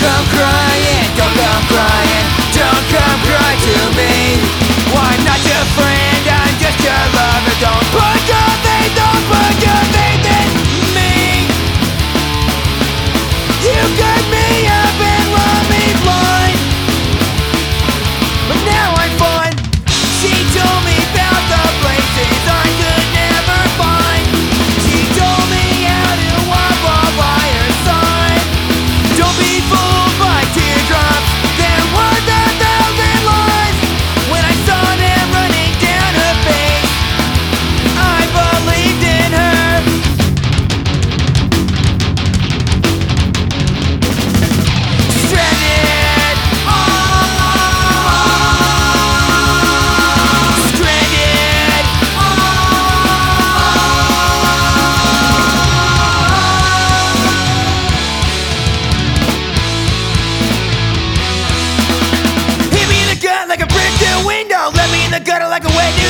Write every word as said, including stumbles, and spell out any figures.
come crying, don't come crying, don't come cry to me. Well, I'm not your friend, I'm just your lover. Don't put your faith, don't put your faith in me. You cut me up and love me blind, but now I'm fine. She told me about the places I could never find. She told me how to walk while by her side. Don't be fooled by teardrops, there was a thousand lies. When I saw them running down her face, I believed in her. Stranded, stranded. Hit me in the gut like a brick through a window, left me in the gutter like a wedge